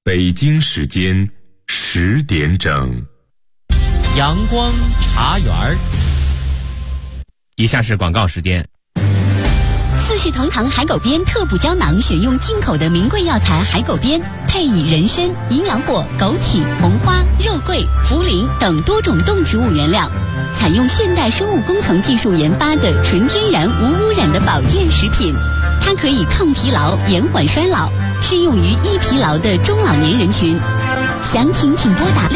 北京时间10点整。 阳光茶园儿，以下是广告时间。 四世同堂海狗鞭特补胶囊，选用进口的名贵药材海狗鞭，配以人参、营养果、枸杞、红花、肉桂、茯苓等多种动植物原料，采用现代生物工程技术研发的纯天然无污染的保健食品。它可以抗疲劳、延缓衰老，适用于易疲劳的中老年人群。详情请拨打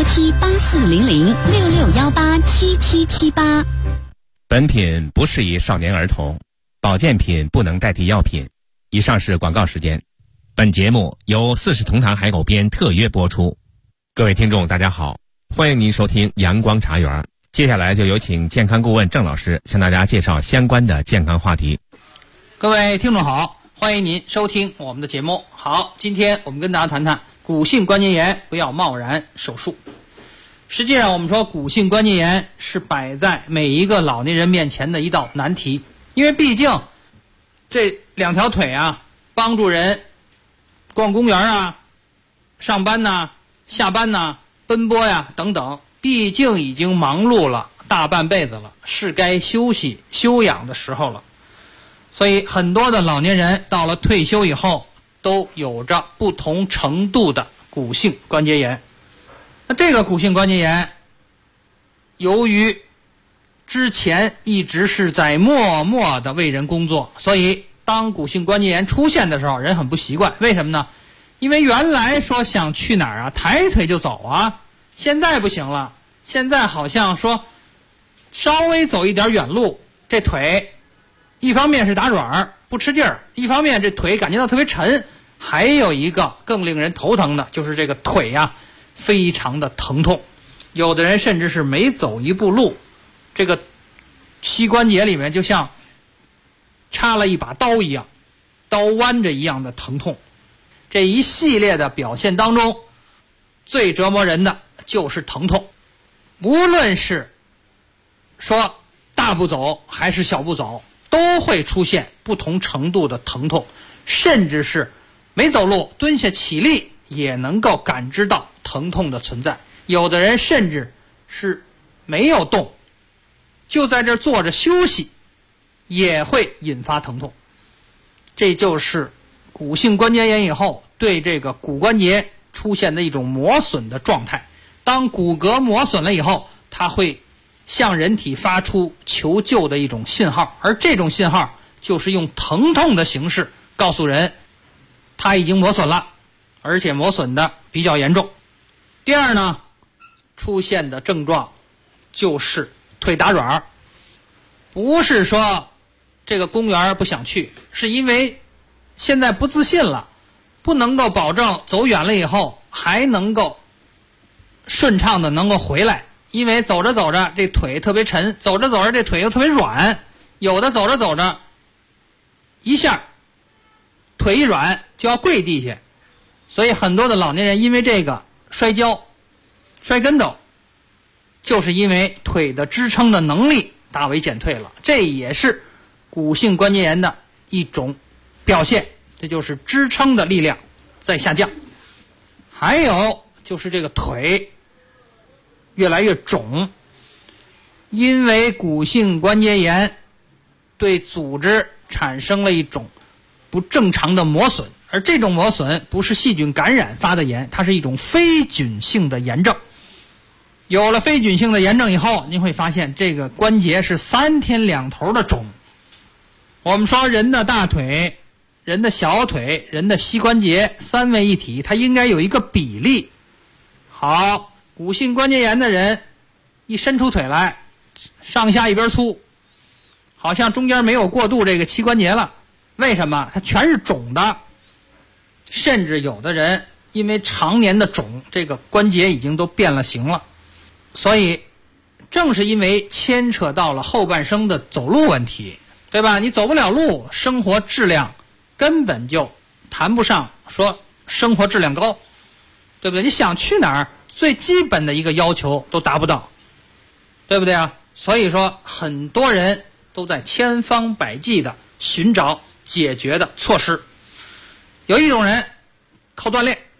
6617840066187778。 本品不适宜少年儿童，保健品不能代替药品。以上是广告时间。本节目由四世同堂海狗鞭特约播出。各位听众大家好，欢迎您收听阳光茶园。接下来就有请健康顾问郑老师向大家介绍相关的健康话题。 各位听众好，欢迎您收听我们的节目。好，今天我们跟大家谈谈骨性关节炎不要贸然手术。实际上我们说骨性关节炎是摆在每一个老年人面前的一道难题，因为毕竟这两条腿啊，帮助人逛公园啊、上班呐、下班呐、奔波呀等等，毕竟已经忙碌了大半辈子了，是该休息休养的时候了。所以很多的老年人到了退休以后都有着不同程度的骨性关节炎。那这个骨性关节炎由于之前一直是在默默的为人工作，所以当骨性关节炎出现的时候人很不习惯。为什么呢？因为原来说想去哪儿啊，抬腿就走啊，现在不行了。现在好像说稍微走一点远路，这腿一方面是打软不吃劲儿，一方面这腿感觉到特别沉，还有一个更令人头疼的就是这个腿啊非常的疼痛。有的人甚至是每走一步路，这个膝关节里面就像插了一把刀一样，刀剜着一样的疼痛。这一系列的表现当中，最折磨人的就是疼痛。无论是说大步走还是小步走，都会出现不同程度的疼痛，甚至是没走路蹲下起立也能够感知到疼痛的存在。有的人甚至是没有动，就在这儿坐着休息也会引发疼痛。这就是骨性关节炎以后对这个骨关节出现的一种磨损的状态。当骨骼磨损了以后，它会向人体发出求救的一种信号，而这种信号就是用疼痛的形式告诉人它已经磨损了，而且磨损的比较严重。第二呢，出现的症状就是腿打软，不是说这个公园不想去，是因为现在不自信了，不能够保证走远了以后还能够顺畅的能够回来。因为走着走着这腿特别沉，走着走着这腿又特别软，有的走着走着一下腿一软就要跪地下。所以很多的老年人因为这个摔跤摔跟头，就是因为腿的支撑的能力大为减退了。这也是骨性关节炎的一种表现，这就是支撑的力量在下降。还有就是这个腿越来越肿，因为骨性关节炎对组织产生了一种不正常的磨损，而这种磨损不是细菌感染发的炎，它是一种非菌性的炎症。有了非菌性的炎症以后，您会发现这个关节是3天2头的肿。我们说人的大腿、人的小腿、人的膝关节三位一体，它应该有一个比例。好，骨性关节炎的人一伸出腿来，上下一边粗，好像中间没有过渡这个膝关节了。为什么？它全是肿的。甚至有的人因为常年的肿，这个关节已经都变了形了。所以正是因为牵扯到了后半生的走路问题，对吧？你走不了路，生活质量根本就谈不上说生活质量高，对不对？你想去哪儿，最基本的一个要求都达不到，对不对啊？所以说很多人都在千方百计的寻找解决的措施。有一种人靠锻炼，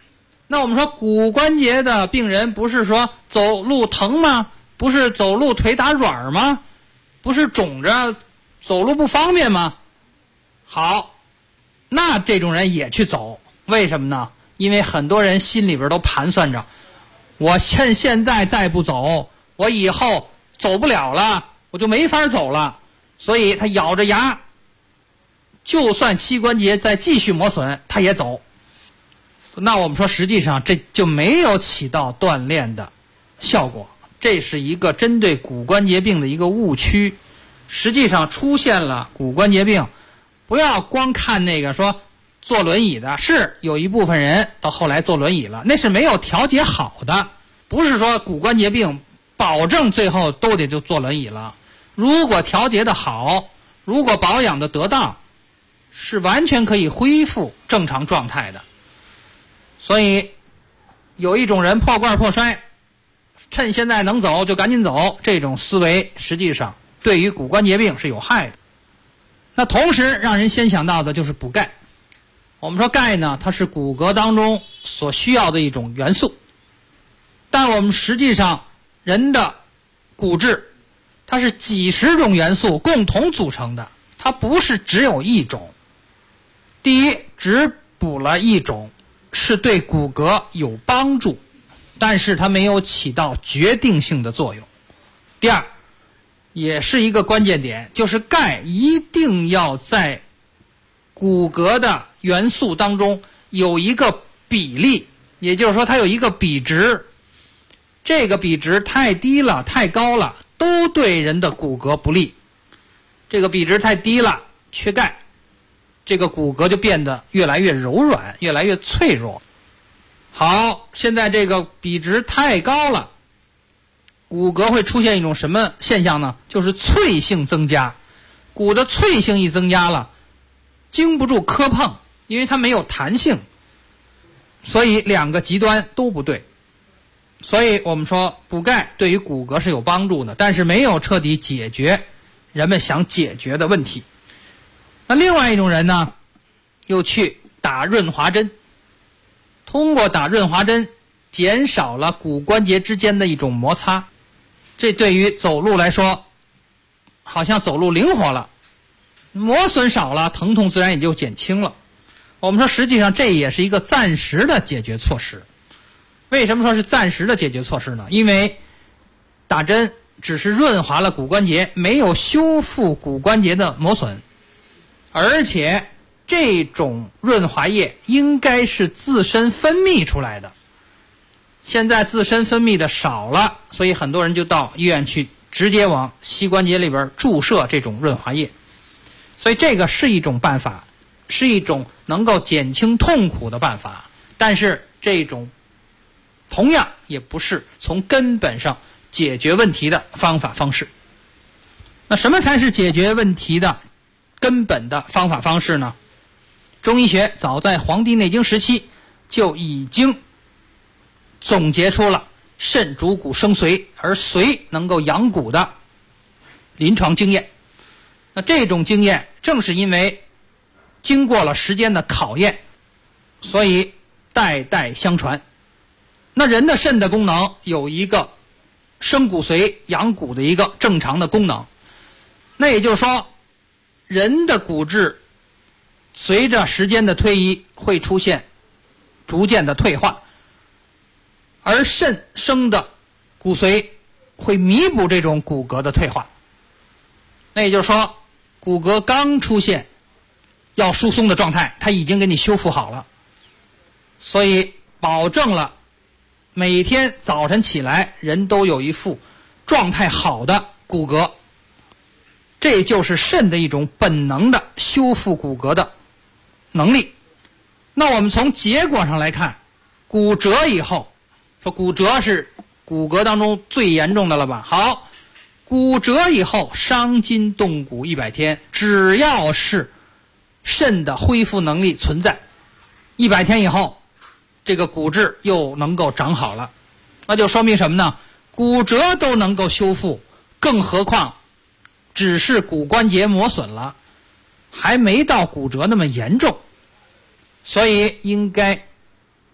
那我们说骨关节的病人不是说走路疼吗？不是走路腿打软吗？不是肿着走路不方便吗？好，那这种人也去走，为什么呢？因为很多人心里边都盘算着，我趁现在再不走，我以后走不了了，我就没法走了，所以他咬着牙，就算膝关节再继续磨损，他也走。那我们说实际上这就没有起到锻炼的效果，这是一个针对骨关节病的一个误区。实际上出现了骨关节病，不要光看那个说坐轮椅的，是有一部分人到后来坐轮椅了，那是没有调节好的，不是说骨关节病保证最后都得就坐轮椅了。如果调节的好，如果保养的得当，是完全可以恢复正常状态的。所以有一种人破罐破摔，趁现在能走就赶紧走，这种思维实际上对于骨关节病是有害的。那同时让人先想到的就是补钙。我们说钙呢，它是骨骼当中所需要的一种元素，但我们实际上人的骨质它是几十种元素共同组成的，它不是只有一种。第一，只补了一种是对骨骼有帮助，但是它没有起到决定性的作用。第二，也是一个关键点，就是钙一定要在骨骼的元素当中有一个比例，也就是说它有一个比值，这个比值太低了太高了都对人的骨骼不利。这个比值太低了，缺钙，这个骨骼就变得越来越柔软，越来越脆弱。好，现在这个比值太高了，骨骼会出现一种什么现象呢？就是脆性增加。骨的脆性一增加了，经不住磕碰，因为它没有弹性，所以两个极端都不对。所以我们说补钙对于骨骼是有帮助的，但是没有彻底解决人们想解决的问题。那另外一种人呢，又去打润滑针，通过打润滑针减少了骨关节之间的一种摩擦，这对于走路来说好像走路灵活了，磨损少了，疼痛自然也就减轻了。我们说实际上这也是一个暂时的解决措施。为什么说是暂时的解决措施呢？因为打针只是润滑了骨关节，没有修复骨关节的磨损，而且这种润滑液应该是自身分泌出来的，现在自身分泌的少了，所以很多人就到医院去直接往膝关节里边注射这种润滑液。所以这个是一种办法，是一种能够减轻痛苦的办法，但是这种同样也不是从根本上解决问题的方法方式。那什么才是解决问题的根本的方法方式呢？中医学早在《黄帝内经》时期就已经总结出了肾主骨生髓，而髓能够养骨的临床经验。那这种经验正是因为经过了时间的考验，所以代代相传。那人的肾的功能有一个生骨髓养骨的一个正常的功能，那也就是说人的骨质随着时间的推移会出现逐渐的退化，而肾生的骨髓会弥补这种骨骼的退化。那也就是说骨骼刚出现要疏松的状态，它已经给你修复好了，所以保证了每天早晨起来人都有一副状态好的骨骼，这就是肾的一种本能的修复骨骼的能力。那我们从结果上来看，骨折以后，说骨折是骨骼当中最严重的了吧？好，骨折以后伤筋动骨100天，只要是肾的恢复能力存在，100天以后这个骨质又能够长好了。那就说明什么呢？骨折都能够修复，更何况只是骨关节磨损了，还没到骨折那么严重。所以应该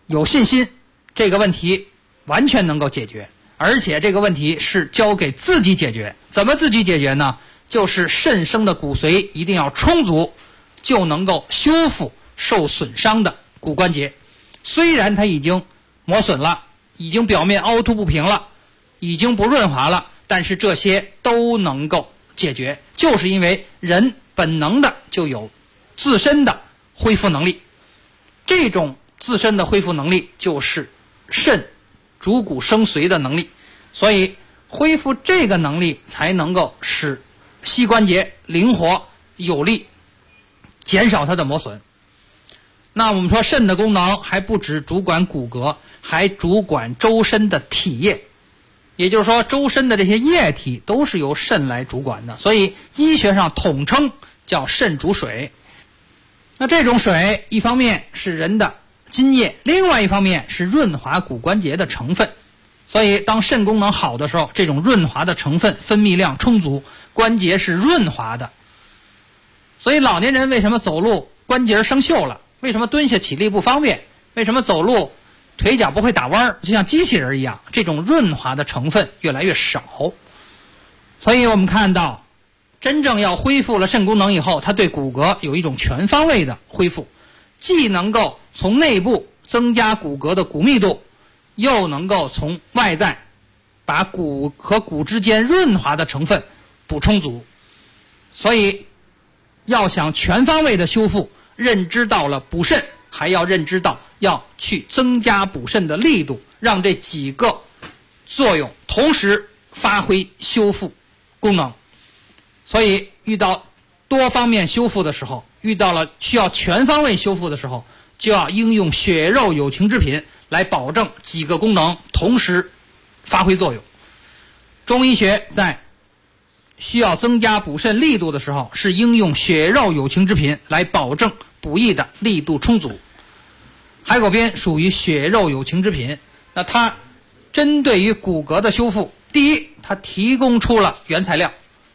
有信心这个问题完全能够解决，而且这个问题是交给自己解决。怎么自己解决呢？就是肾生的骨髓一定要充足，就能够修复受损伤的骨关节。虽然它已经磨损了，已经表面凹凸不平了，已经不润滑了，但是这些都能够解决，就是因为人本能的就有自身的恢复能力。这种自身的恢复能力就是肾主骨生髓的能力，所以恢复这个能力才能够使膝关节灵活有力，减少它的磨损。那我们说肾的功能还不只主管骨骼，还主管周身的体液，也就是说周身的这些液体都是由肾来主管的，所以医学上统称叫肾主水。那这种水一方面是人的津液，另外一方面是润滑骨关节的成分，所以当肾功能好的时候，这种润滑的成分分泌量充足，关节是润滑的。所以老年人为什么走路关节生锈了，为什么蹲下起立不方便，为什么走路腿脚不会打弯，就像机器人一样，这种润滑的成分越来越少。所以我们看到真正要恢复了肾功能以后，它对骨骼有一种全方位的恢复，既能够从内部增加骨骼的骨密度，又能够从外在把骨和骨之间润滑的成分补充足。所以要想全方位的修复，认知到了补肾，还要认知到要去增加补肾的力度，让这几个作用同时发挥修复功能。所以遇到多方面修复的时候，遇到了需要全方位修复的时候，就要应用血肉有情之品来保证几个功能同时发挥作用。中医学在需要增加补肾力度的时候，是应用血肉有情之品来保证补益的力度充足。海狗鞭属于血肉有情之品，那它针对于骨骼的修复，第一，它提供出了原材料，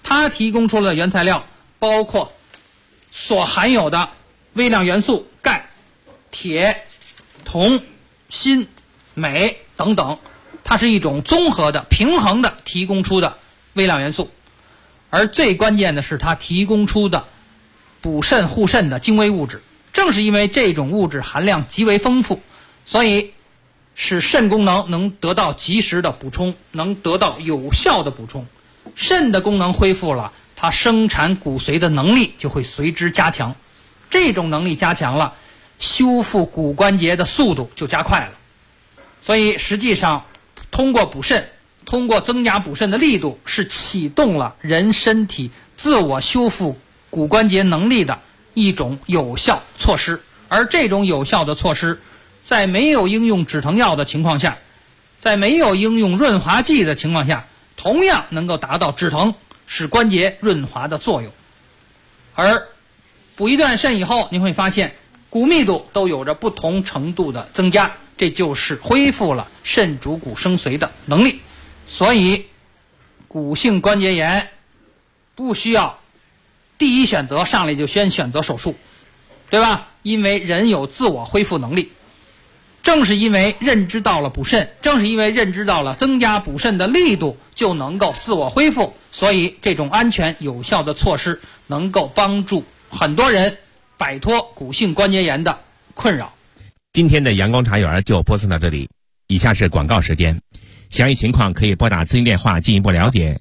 包括所含有的微量元素钙、铁、铜、锌、镁等等，它是一种综合的平衡的提供出的微量元素。而最关键的是它提供出的补肾护肾的精微物质，正是因为这种物质含量极为丰富，所以使肾功能能得到及时的补充，能得到有效的补充。肾的功能恢复了，它生产骨髓的能力就会随之加强，这种能力加强了，修复骨关节的速度就加快了。所以实际上通过补肾，通过增加补肾的力度，是启动了人身体自我修复骨关节能力的一种有效措施。而这种有效的措施，在没有应用止疼药的情况下，在没有应用润滑剂的情况下，同样能够达到止疼使关节润滑的作用。而补一段肾以后，您会发现骨密度都有着不同程度的增加，这就是恢复了肾主骨生髓的能力。所以骨性关节炎不需要第一选择上来就先选择手术，对吧？因为人有自我恢复能力。正是因为认知到了补肾，正是因为认知到了增加补肾的力度就能够自我恢复，所以这种安全有效的措施能够帮助很多人摆脱骨性关节炎的困扰。 今天的阳光茶园就播送到这里，以下是广告时间。详细情况可以拨打咨询电话进一步了解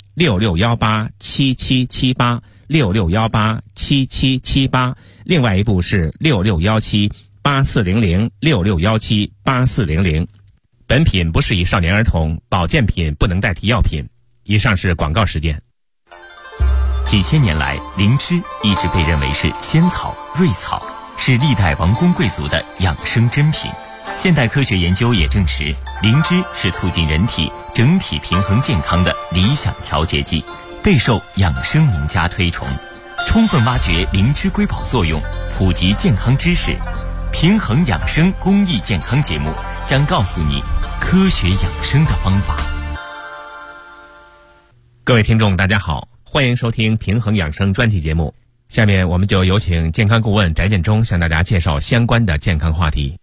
，66187778 66187778，另外一部是66178400 66178400。本品不适宜少年儿童，保健品不能代替药品。以上是广告时间。 几千年来，灵芝一直被认为是仙草、瑞草，是历代王公贵族的养生珍品。现代科学研究也证实，灵芝是促进人体整体平衡健康的理想调节剂，备受养生名家推崇。充分挖掘灵芝瑰宝作用，普及健康知识，平衡养生公益健康节目将告诉你科学养生的方法。 各位听众大家好，欢迎收听平衡养生专题节目。下面我们就有请健康顾问翟建中向大家介绍相关的健康话题。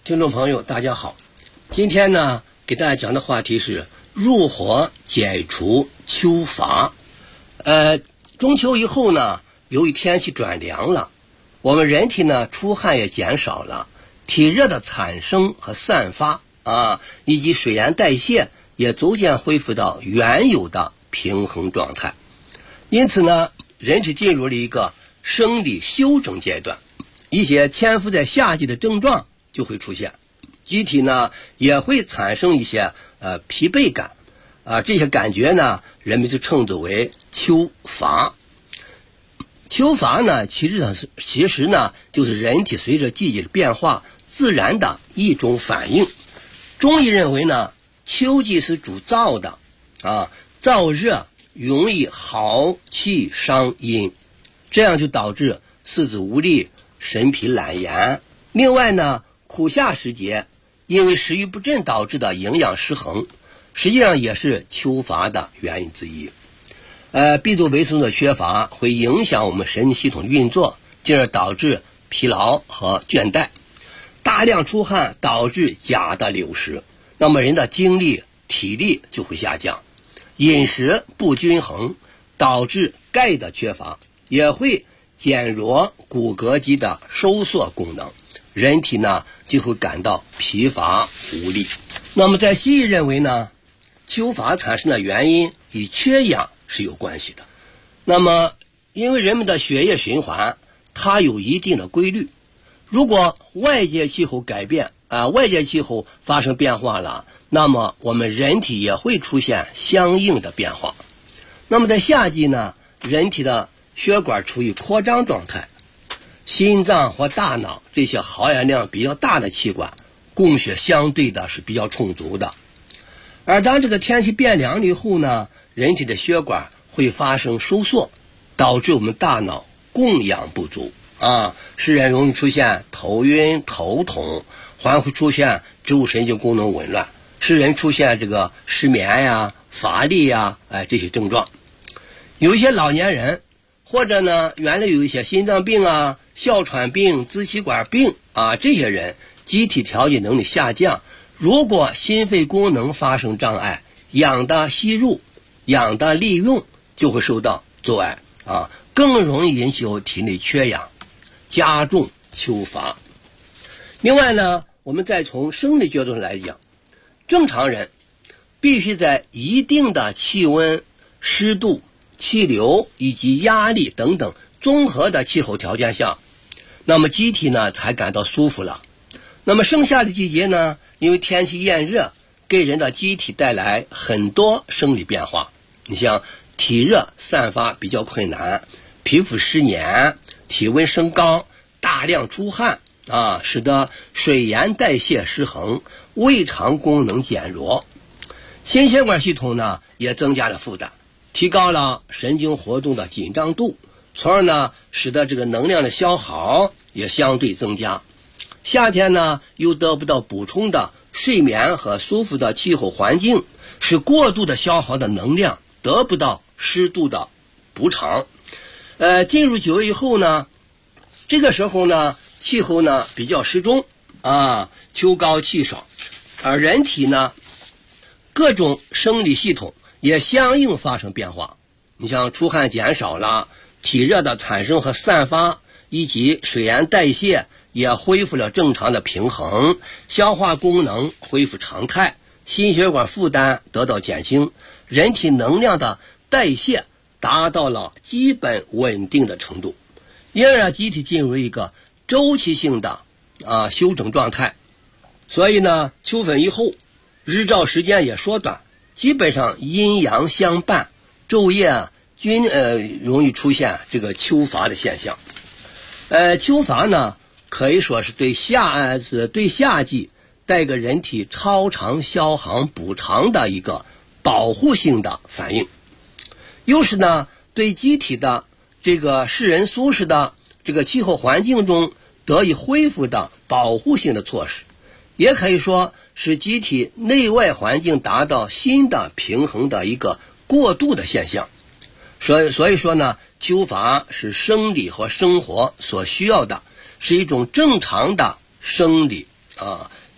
听众朋友大家好，今天呢给大家讲的话题是入火解除秋乏。中秋以后呢，由于天气转凉了，我们人体呢出汗也减少了，体热的产生和散发以及水盐代谢也逐渐恢复到原有的平衡状态。因此呢，人体进入了一个生理休整阶段，一些潜伏在夏季的症状就会出现，机体呢也会产生一些疲惫感这些感觉呢，人们就称之为秋乏。秋乏呢，其实呢就是人体随着季节的变化自然的一种反应。中医认为呢，秋季是主燥的燥热容易耗气伤阴，这样就导致四肢无力、神疲懒言。另外呢，苦夏时节因为食欲不振导致的营养失衡，实际上也是秋乏的原因之一。B 族维生素的缺乏会影响我们神经系统运作，进而导致疲劳和倦怠。大量出汗导致钾的流失，那么人的精力、体力就会下降。饮食不均衡导致钙的缺乏，也会减弱骨骼肌的收缩功能，人体呢就会感到疲乏无力。那么在西医认为呢，秋乏产生的原因与缺氧是有关系的。那么因为人们的血液循环它有一定的规律，如果外界气候改变外界气候发生变化了，那么我们人体也会出现相应的变化。那么在夏季呢，人体的血管处于扩张状态，心脏和大脑这些耗氧量比较大的器官供血相对的是比较充足的。而当这个天气变凉了以后呢，人体的血管会发生收缩，导致我们大脑供氧不足使人容易出现头晕、头痛，还会出现植物神经功能紊乱，使人出现这个失眠乏力这些症状。有一些老年人或者呢原来有一些心脏病哮喘病、支气管病这些人机体调节能力下降，如果心肺功能发生障碍，氧的吸入、氧的利用就会受到阻碍更容易引起体内缺氧，加重秋乏。另外呢，我们再从生理角度上来讲，正常人必须在一定的气温、湿度、气流以及压力等等综合的气候条件下，那么机体呢才感到舒服了。那么盛夏的季节呢，因为天气炎热，给人的机体带来很多生理变化。你像体热散发比较困难，皮肤湿黏，体温升高，大量出汗使得水盐代谢失衡，胃肠功能减弱，心血管系统呢也增加了负担，提高了神经活动的紧张度，从而呢使得这个能量的消耗也相对增加。夏天呢又得不到补充的睡眠和舒服的气候环境，使过度的消耗的能量得不到适度的补偿。进入9月以后呢，这个时候呢气候呢比较适中秋高气爽，而人体呢各种生理系统也相应发生变化。你像出汗减少了，体热的产生和散发以及水盐代谢也恢复了正常的平衡，消化功能恢复常态，心血管负担得到减轻，人体能量的代谢达到了基本稳定的程度，因而机体进入一个周期性的休整状态。所以呢，秋分以后日照时间也缩短，基本上阴阳相伴，昼夜均容易出现这个秋乏的现象。秋乏呢可以说是对夏季带给人体超长消耗补偿的一个保护性的反应，又是呢对机体的这个使人舒适的这个气候环境中得以恢复的保护性的措施，也可以说使机体内外环境达到新的平衡的一个过渡的现象。所以说呢，秋乏是生理和生活所需要的，是一种正常的生理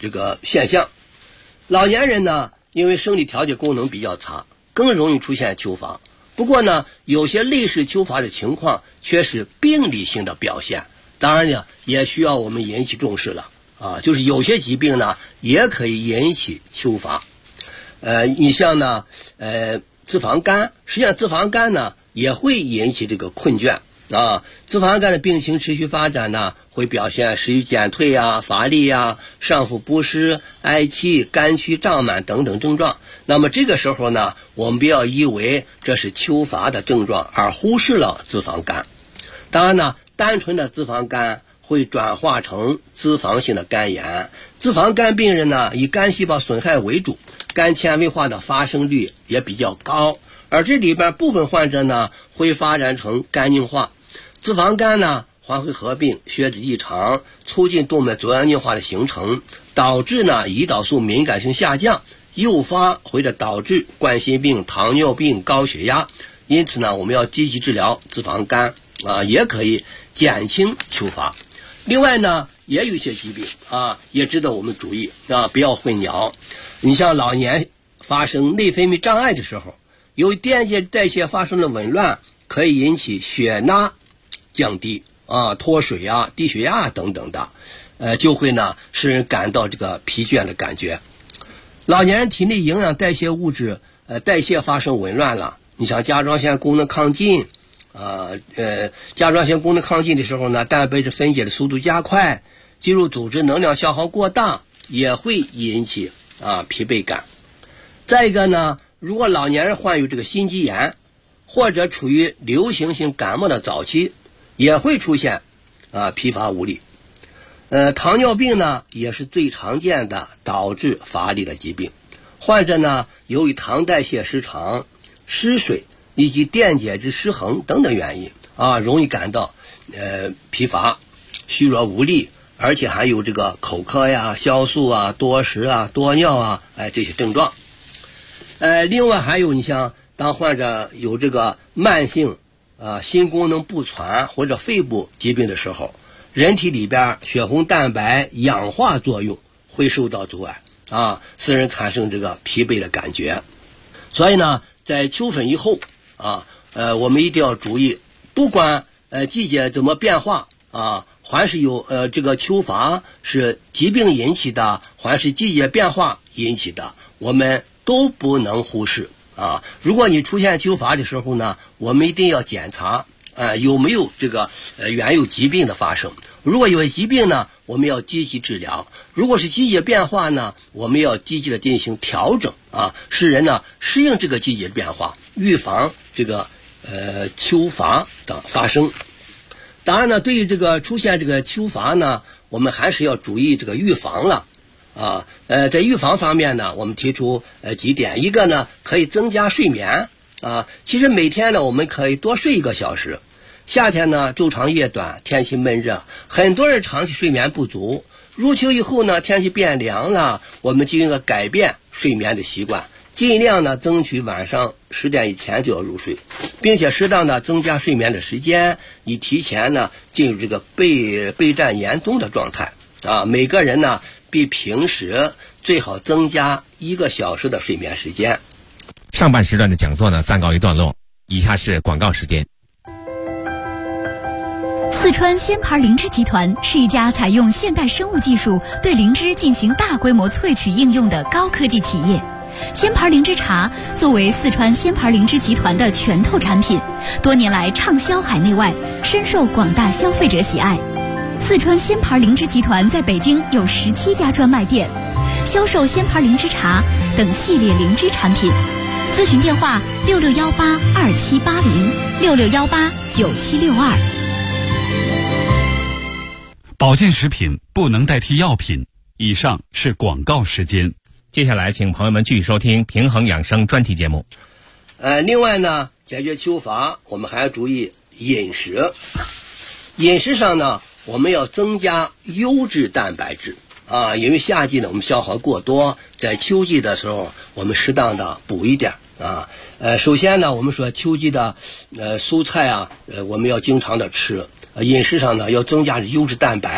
这个现象。老年人呢，因为生理调节功能比较差，更容易出现秋乏。不过呢，有些类似秋乏的情况却是病理性的表现，当然呢，也需要我们引起重视了啊。就是有些疾病呢，也可以引起秋乏。你像呢，脂肪肝，实际上脂肪肝呢也会引起这个困倦啊。脂肪肝的病情持续发展呢，会表现食欲减退啊、乏力啊、上腹不适、嗳气、肝区胀满等等症状。那么这个时候呢，我们不要以为这是秋乏的症状而忽视了脂肪肝。当然呢，单纯的脂肪肝会转化成脂肪性的肝炎。脂肪肝病人呢，以肝细胞损害为主，肝纤维化的发生率也比较高，而这里边部分患者呢会发展成肝硬化。脂肪肝呢还会合并血脂异常，促进动脉粥样硬化的形成，导致呢胰岛素敏感性下降，诱发或者导致冠心病、糖尿病、高血压。因此呢，我们要积极治疗脂肪肝啊，也可以减轻秋乏。另外呢，也有一些疾病啊，也值得我们注意啊，不要混淆。你像老年发生内分泌障碍的时候，由于电解代谢发生了紊乱，可以引起血钠降低啊、脱水啊、低血压等等的，就会呢使人感到这个疲倦的感觉。老年人体内营养代谢物质代谢发生紊乱了，你像甲状腺功能亢进。甲状腺功能亢进的时候呢，蛋白质分解的速度加快，肌肉组织能量消耗过大，也会引起疲惫感。再一个呢，如果老年人患有这个心肌炎，或者处于流行性感冒的早期，也会出现疲乏无力。糖尿病呢也是最常见的导致乏力的疾病。患者呢由于糖代谢失常、失水以及电解质失衡等等原因容易感到疲乏、虚弱无力，而且还有这个口渴呀、消瘦啊、多食啊、多尿啊这些症状。另外还有你像当患者有这个慢性心功能不全或者肺部疾病的时候，人体里边血红蛋白氧化作用会受到阻碍使人产生这个疲惫的感觉。所以呢，在秋分以后我们一定要注意，不管季节怎么变化还是有这个秋乏是疾病引起的，还是季节变化引起的，我们都不能忽视如果你出现秋乏的时候呢，我们一定要检查有没有这个原有疾病的发生。如果有疾病呢，我们要积极治疗；如果是季节变化呢，我们要积极的进行调整使人呢适应这个季节变化，预防这个秋乏的发生。当然呢，对于这个出现这个秋乏呢，我们还是要注意这个预防了在预防方面呢，我们提出几点。一个呢，可以增加睡眠其实每天呢我们可以多睡1个小时。夏天呢昼长夜短，天气闷热，很多人长期睡眠不足。入秋以后呢，天气变凉了，我们就应该改变睡眠的习惯，尽量呢争取晚上10点以前就要入睡，并且适当的增加睡眠的时间，以提前呢进入这个备战严冬的状态每个人呢比平时最好增加1个小时的睡眠时间。 上半时段的讲座呢暂告一段落，以下是广告时间。 四川仙牌灵芝集团是一家采用现代生物技术对灵芝进行大规模萃取应用的高科技企业。仙牌灵芝茶作为四川仙牌灵芝集团的拳头产品，多年来畅销海内外，深受广大消费者喜爱。四川仙牌灵芝集团在北京有17家专卖店，销售仙牌灵芝茶等系列灵芝产品。咨询电话66182780，66189762。 保健食品不能代替药品。以上是广告时间。 接下来请朋友们继续收听平衡养生专题节目。 另外呢，解决秋乏我们还要注意饮食。饮食上呢，我们要增加优质蛋白质因为夏季呢我们消耗过多，在秋季的时候我们适当的补一点首先呢，我们说秋季的蔬菜我们要经常的吃。饮食上呢要增加优质蛋白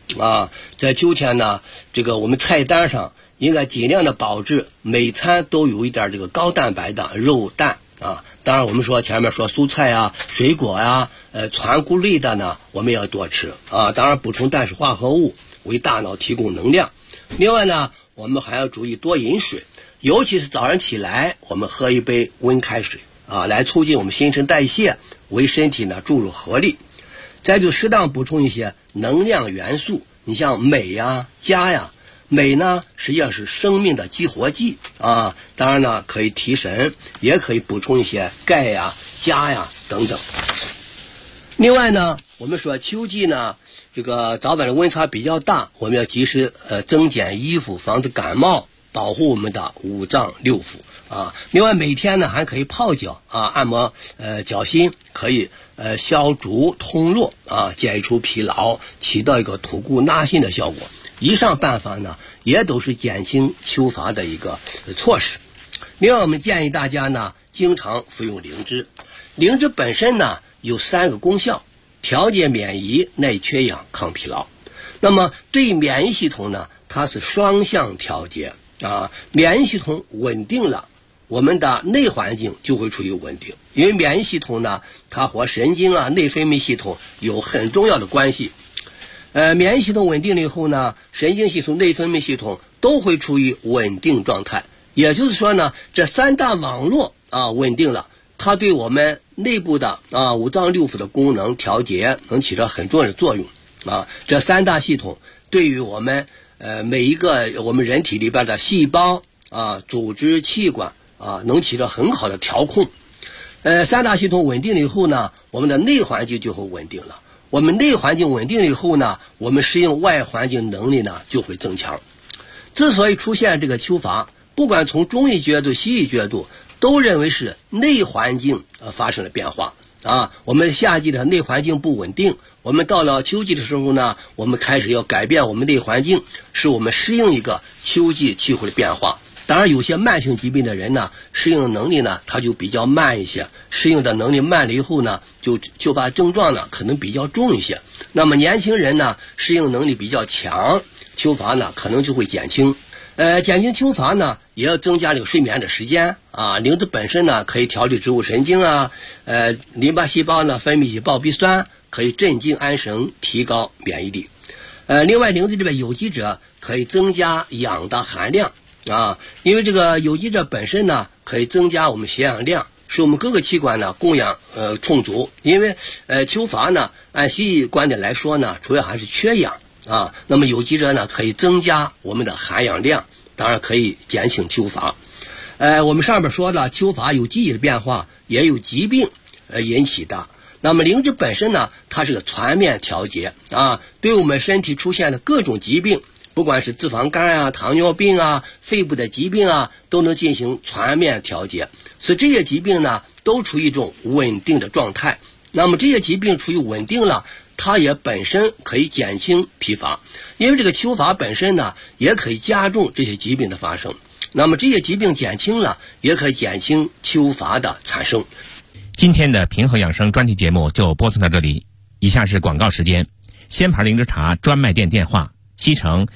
啊。在秋天呢，这个我们菜单上应该尽量的保质，每餐都有一点这个高蛋白的肉蛋啊。当然我们说前面说蔬菜啊、水果啊、全谷类的呢，我们要多吃啊。当然补充氮水化合物，为大脑提供能量。另外呢，我们还要注意多饮水，尤其是早上起来我们喝一杯温开水啊，来促进我们新陈代谢，为身体呢注入活力。再就适当补充一些能量元素，你像镁呀、钾呀。镁呢实际上是生命的激活剂啊，当然呢可以提神，也可以补充一些钙呀、钾呀等等。另外呢，我们说秋季呢，这个早晚的温差比较大，我们要及时增减衣服，防止感冒，保护我们的五脏六腑啊。另外每天呢还可以泡脚啊，按摩脚心，可以消逐通络啊，解除疲劳，起到一个吐故纳新的效果。以上办法呢，也都是减轻秋乏的一个措施。另外，我们建议大家呢，经常服用灵芝。灵芝本身呢，有3个功效：调节免疫、耐缺氧、抗疲劳。那么，对免疫系统呢，它是双向调节啊。免疫系统稳定了，我们的内环境就会处于稳定。因为免疫系统呢，它和神经啊、内分泌系统有很重要的关系。免疫系统稳定了以后呢，神经系统、内分泌系统都会处于稳定状态。也就是说呢，这3大网络啊稳定了，它对我们内部的五脏六腑的功能调节能起到很重要的作用啊。这3大系统对于我们每一个我们人体里边的细胞啊、组织、器官啊，能起到很好的调控。3大系统稳定了以后呢，我们的内环境就会稳定了。我们内环境稳定了以后呢，我们适应外环境能力呢就会增强。之所以出现这个秋乏，不管从中医角度、西医角度，都认为是内环境发生了变化啊。我们夏季的内环境不稳定，我们到了秋季的时候呢，我们开始要改变我们内环境，使我们适应一个秋季气候的变化。当然有些慢性疾病的人呢，适应能力呢他就比较慢一些，适应的能力慢了以后呢，就把症状呢可能比较重一些。那么年轻人呢，适应能力比较强，秋乏呢可能就会减轻。减轻秋乏呢，也要增加这个睡眠的时间啊。灵芝本身呢可以调理植物神经啊，淋巴细胞呢分泌起鲍必酸，可以镇静安神，提高免疫力。另外灵芝里边有机质可以增加氧的含量啊，因为这个有机质本身呢可以增加我们血氧量，使我们各个器官呢供氧充足。因为秋乏呢，按西医观点来说呢，主要还是缺氧啊。那么有机质呢可以增加我们的含氧量，当然可以减轻秋乏。我们上面说了，秋乏有季节的变化，也有疾病引起的。那么灵芝本身呢，它是个全面调节啊，对我们身体出现的各种疾病，不管是脂肪肝啊、糖尿病啊、肺部的疾病啊，都能进行全面调节，所以这些疾病呢都处于一种稳定的状态。那么这些疾病处于稳定了，它也本身可以减轻疲乏，因为这个秋乏本身呢也可以加重这些疾病的发生。那么这些疾病减轻了，也可以减轻秋乏的产生。 今天的平衡养生专题节目就播送到这里，以下是广告时间。仙牌灵芝茶专卖店电话：7城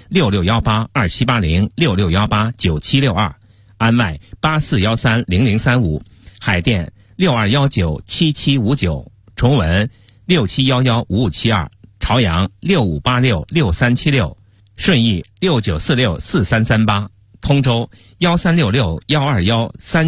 6618278066189762，安外84130035，海淀62197759，重文67115572，朝阳65866376，顺义69464338，通州13661213。